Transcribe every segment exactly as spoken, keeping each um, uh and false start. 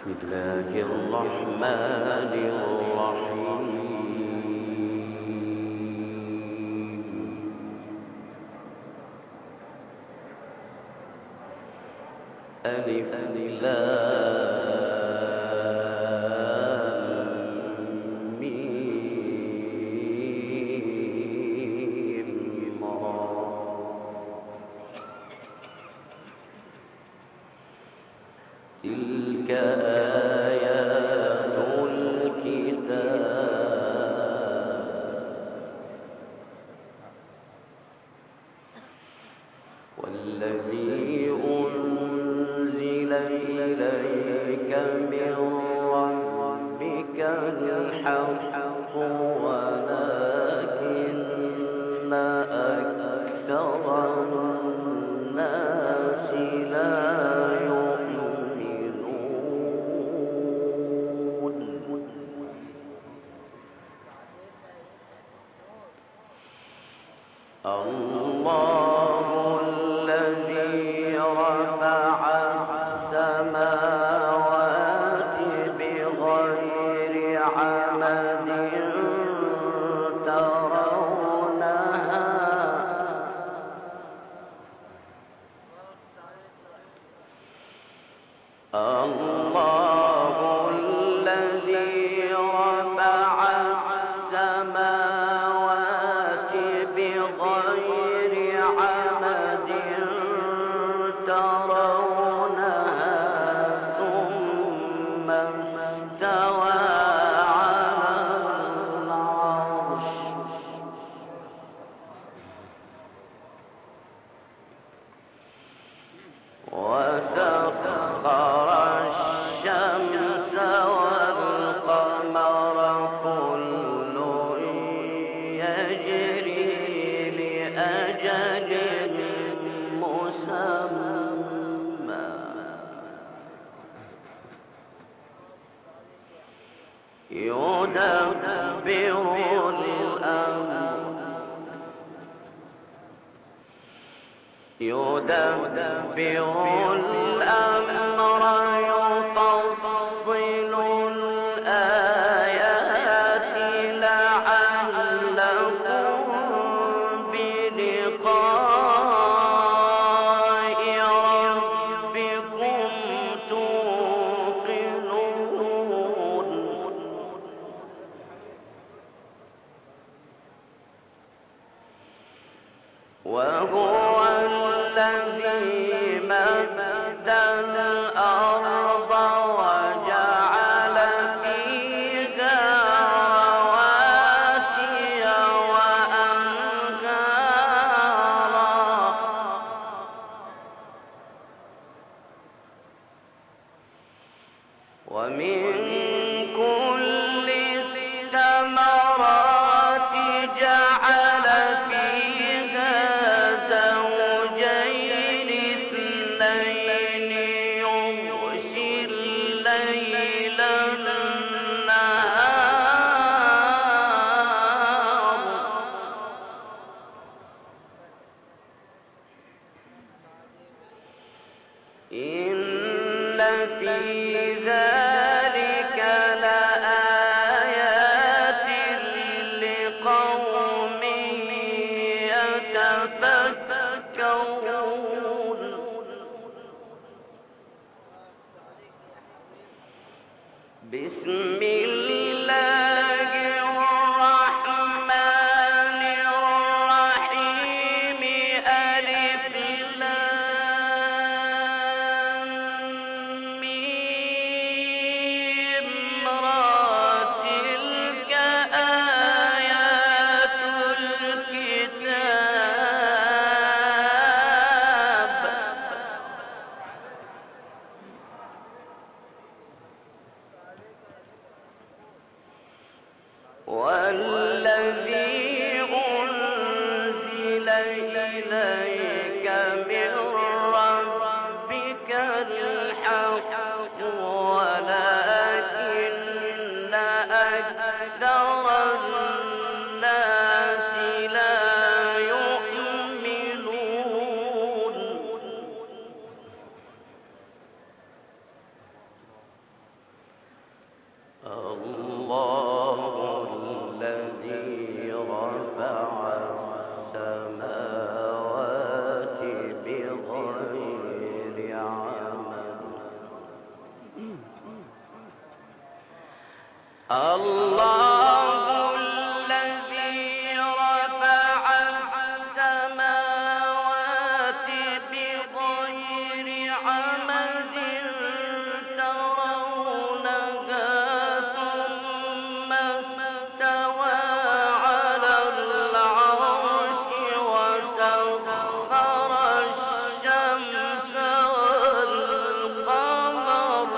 بسم الله الرحمن الرحيم. ألف لام ميم را. تلك آيات الكتاب والذي أنزل إليك من ربك الحق ولكن أكثر الناس لا يؤمنون. الله الذي رفع السماوات بغير عمد ترونها الله الذي رفع السماوات بغير عمد ترونها ثم استوى على العرش وسخر الشمس والقمر كل يجري لأجل مسمى يدبر الأمر يدبر الأمر يفصل الآيات لعلكم بلقاء ربكم توقنون. وهو الذي مد الأرض وجعل فيها رواسي وأنهارا ومن كل الثمرات جعل فيها زوجين اثنين يغشي الليل النهار إن في ذلك لآيات لقوم يتفكرون. بسم الله الرحمن الرحيم. ألف لام ميم را. تلك آيات الكتاب الله الذي رفع السماوات بغير عمد ترونها ثم استوى على العرش وسخر الشمس والقمر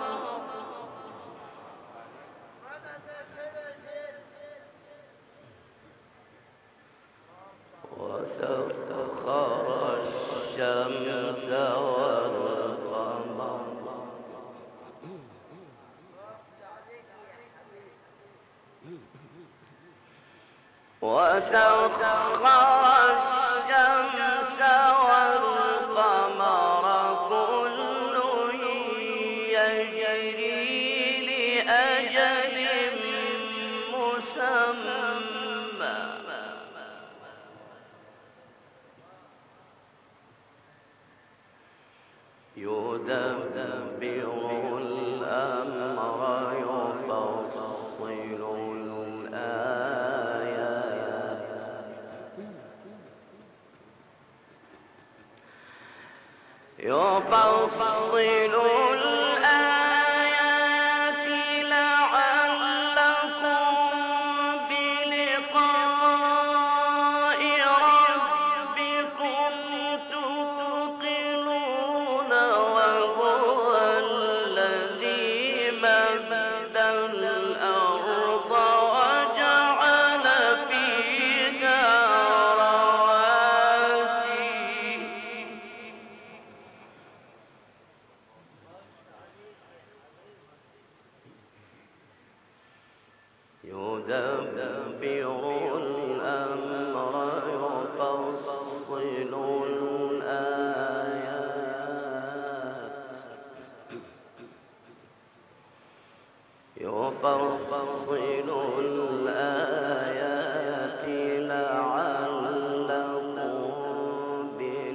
وسخر الشمس والقمر وسخر الشمس والقمر كل يجري لأجل مسمى يدبر الأمر يفصل الآيات يفصل الآيات لعلكم بلقاء ربكم توقنون وهو الذي مد الأرض وجعل فيها رواسي يدبر الأمر يفصل الآيات يفصل الآيات لعلكم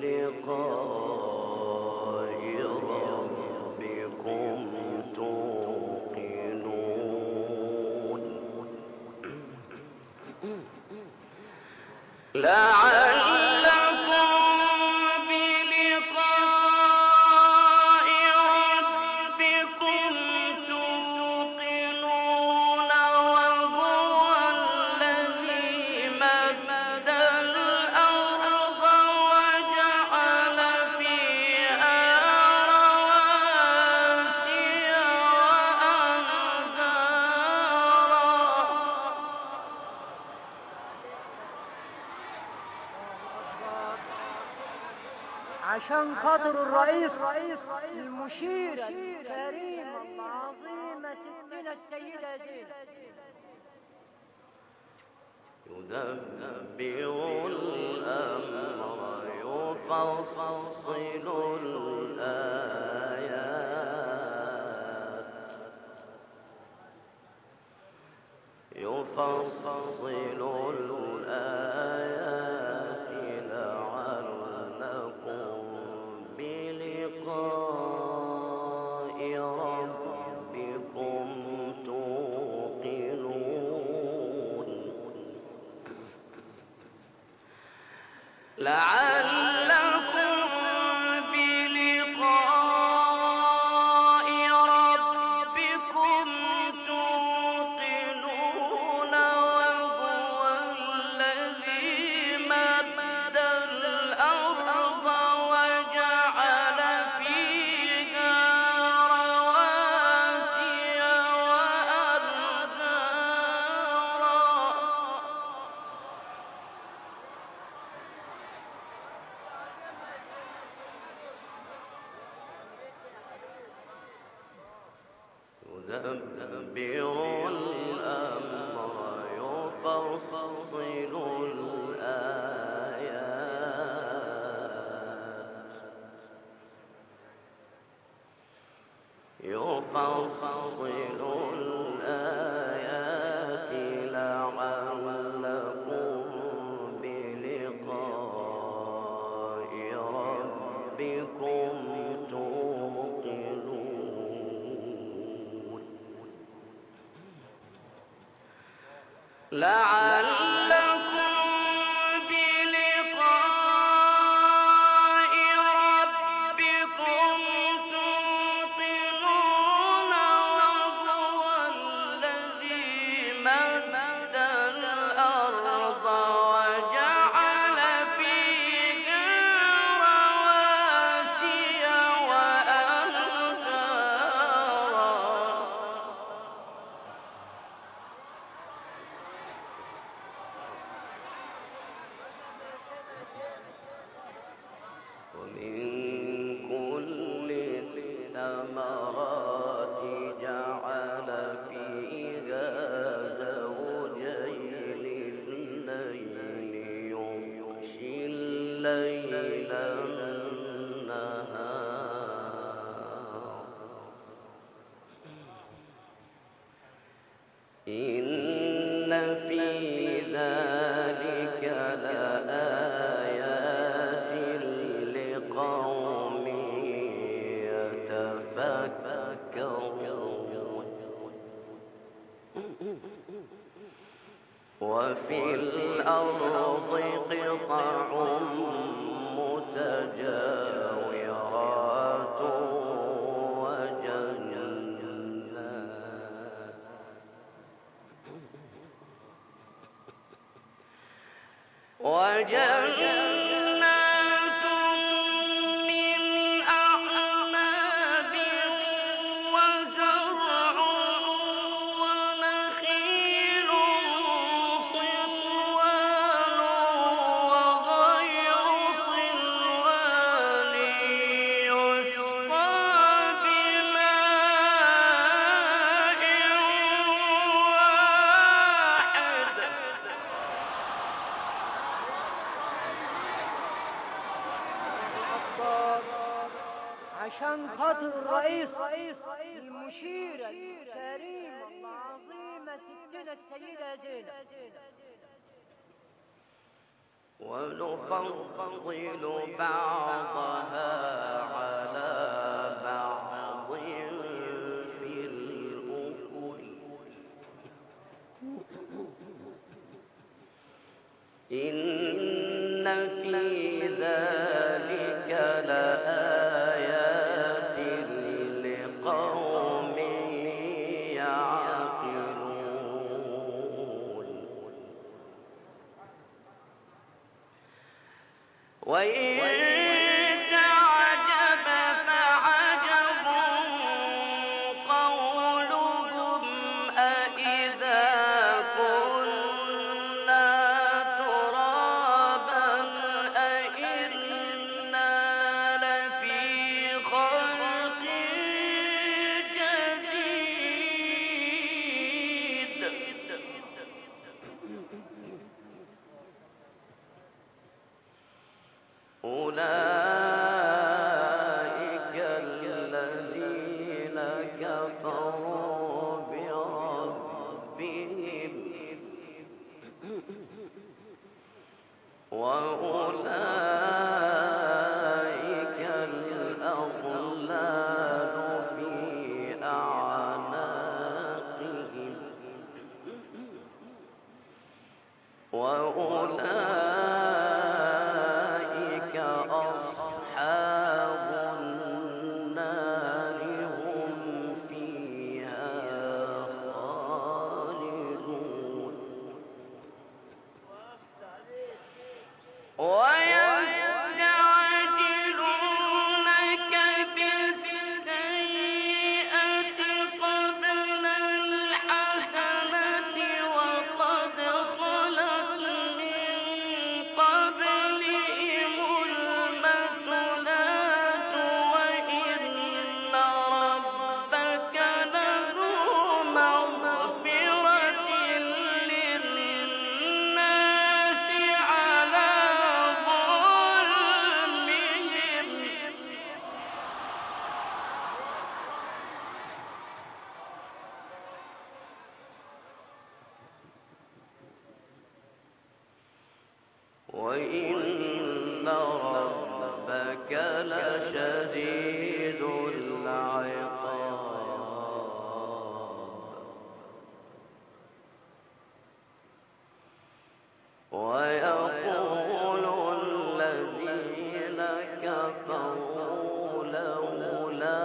بلقاء ربكم توقنون لعلكم بلقاء ربكم توقنون وهو الذي مد الأرض وجعل فيها رواسي وأنهارا عشان خاطر الرئيس المشير الكريم العظيمة ستنا السيدة زينب يدبر الأمر يفصل الآيات يفصل الآيات لعلكم بلقاء ربكم توقنون لعلكم بلقاء ربكم توقنون وهو الذي مد الأرض وجعل فيها رواسي وأنهارا يدبر الأمر يفصل الآيات يفصل الآيات لعلكم بلقاء ربكم توقنون لعلكم بلقاء ربكم توقنون وهو الذي مد الأرض وجعل فيها رواسي وأنهارا ومن كل الثمرات جعل فيها زوجين اثنين يغشي الليل النهار إن في ذلك لآيات لقوم يتفكرون وفي الأرض قطع متجاورات وجنات وجنات من أعناب وزرع ونخيل صنوان وغير صنوان يسقى بماء واحد عشان خاطر الرئيس المشيرة الكريمة العظيمة ستنا السيدة زينب ونفضل بعضها على بعض في الأكل إن في ذلك لآيات لقوم يعقلون وإن تعجب فعجب قولهم أإذا كنا ترابا أإنا لفي خلق جديد أولئك الذين كفروا بربهم وأولئك الأغلال في أعناقهم وأولئك أصحاب النار هم فيها خالدون ويستعجلونك بالسيئة قبل الحسنة وقد خلت من قبلهم المثلات وإن ربك لذو مغفرة للناس على ظلمهم وإن ربك لشديد العقاب كفروا لولا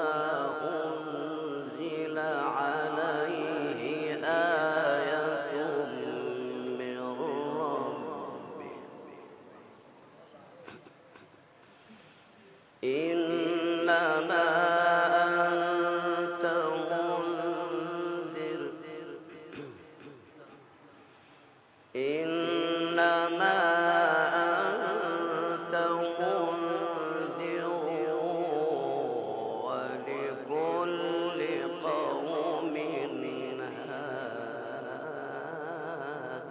أنزل عليه آية من ربه إنما أنت منذر إنما أنت منذر ولكل قوم هاد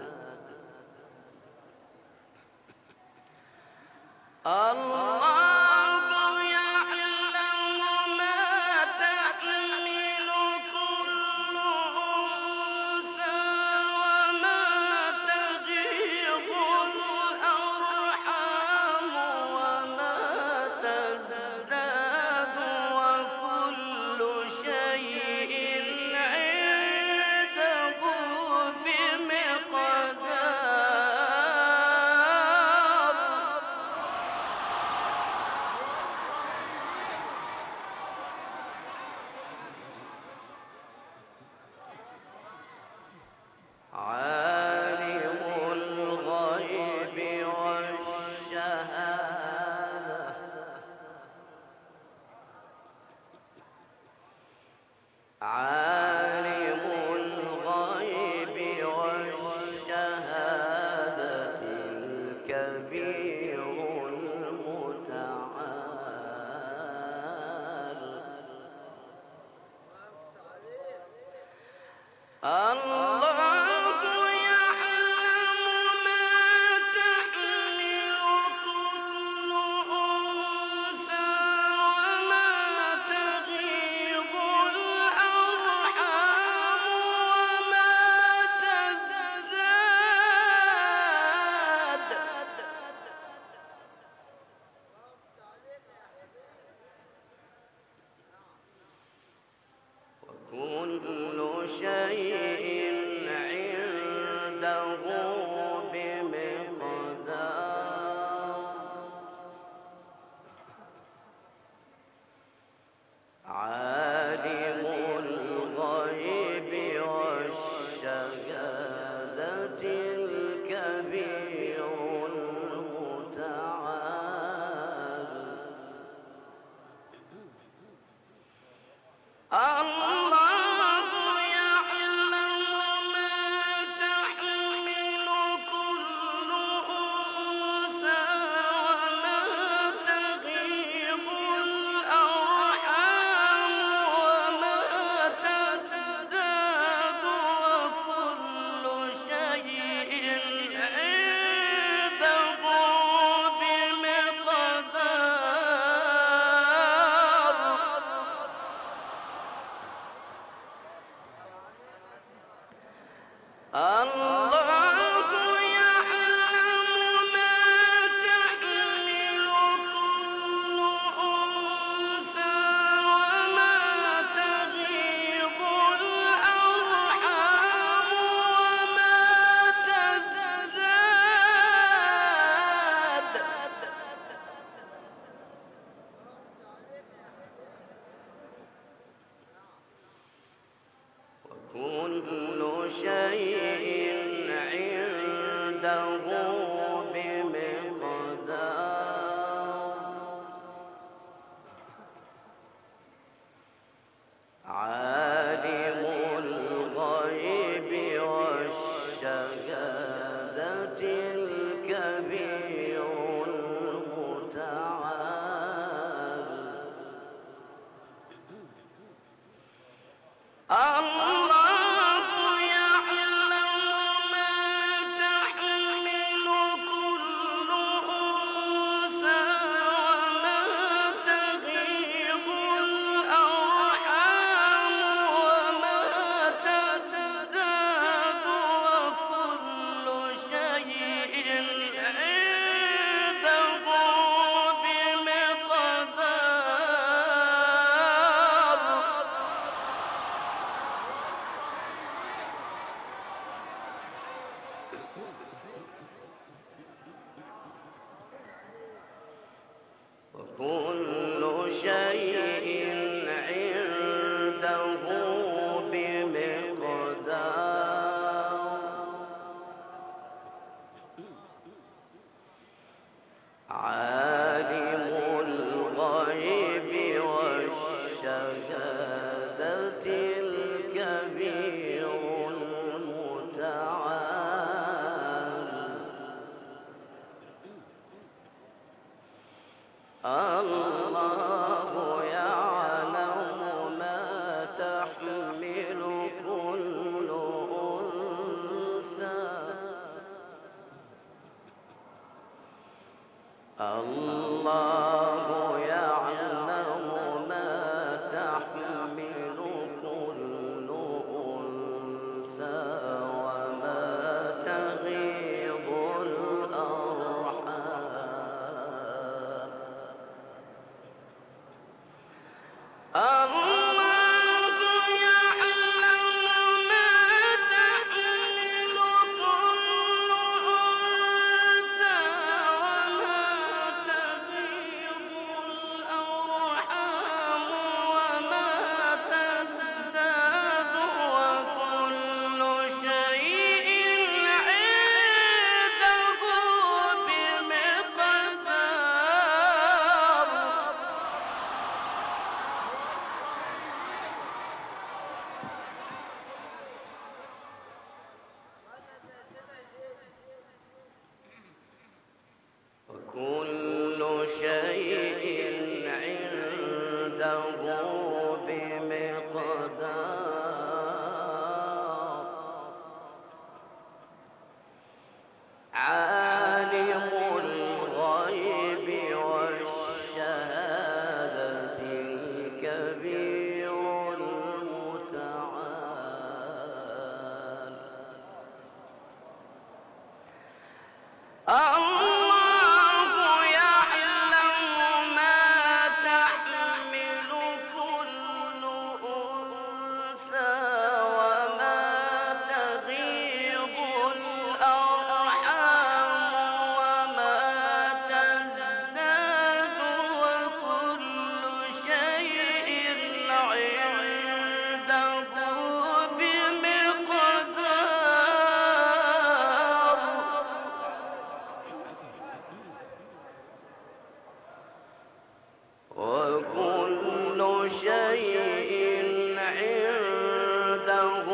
الله عالم الغيب والشهادة عالم الغيب والشهادة الكبير المتعال الله كل شيء عنده بمقدار عالم الغيب والشهادة الكبير المتعال الله كل شيء عنده بمقدار عالم الغيب والشهادة الكبير المتعال الله يعلم شيء عنده بمقدار عالم الغيب والشهادة الكبير المتعال الله يعلم ما تحمل كل أنثى الله يعلم ما تحمل كل أنثى وما تغيض الأرحام الله يعلم ما تحمل كل أنثى وما تغيض الأرحام وما تزداد وكل شيء عنده بمقدار وكل شيء عنده بمقدار عالم الغيب والشهادة الكبير المتعال الله يعلم ما تحمل كل أنثى وما تغيض الأرحام وما تزداد وكل شيء عنده بمقدار وكل شيء عنده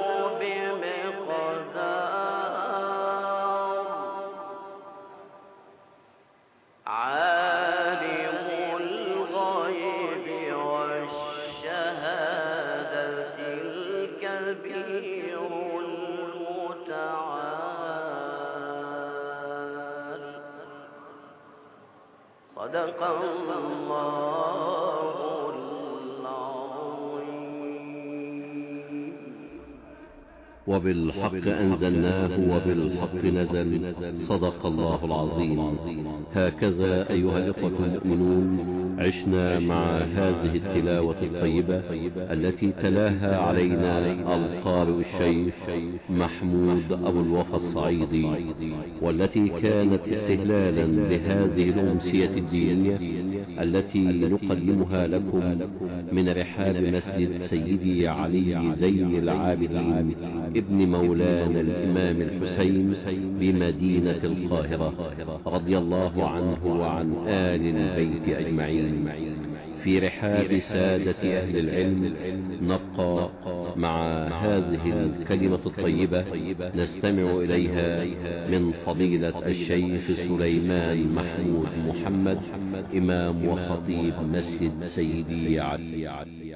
بمقدار عالم الغيب والشهادة الكبير المتعال صدق الله العظيم. وبالحق أنزلناه وبالحق نزل صدق الله العظيم. هكذا أيها الإخوة المؤمنون عشنا مع هذه التلاوة الطيبة التي تلاها علينا القارئ الشيخ محمود أبو الوفا الصعيدي، والتي كانت استهلالا لهذه الأمسية الدينية التي نقدمها لكم من رحاب مسجد سيدي علي زين العابدين ابن مولانا الإمام الحسين بمدينة القاهرة رضي الله عنه وعن آل البيت أجمعين، في رحاب سادة أهل العلم. نبقى مع هذه الكلمة الطيبة نستمع إليها من فضيلة الشيخ سليمان محمود محمد إمام وخطيب مسجد سيدي علي.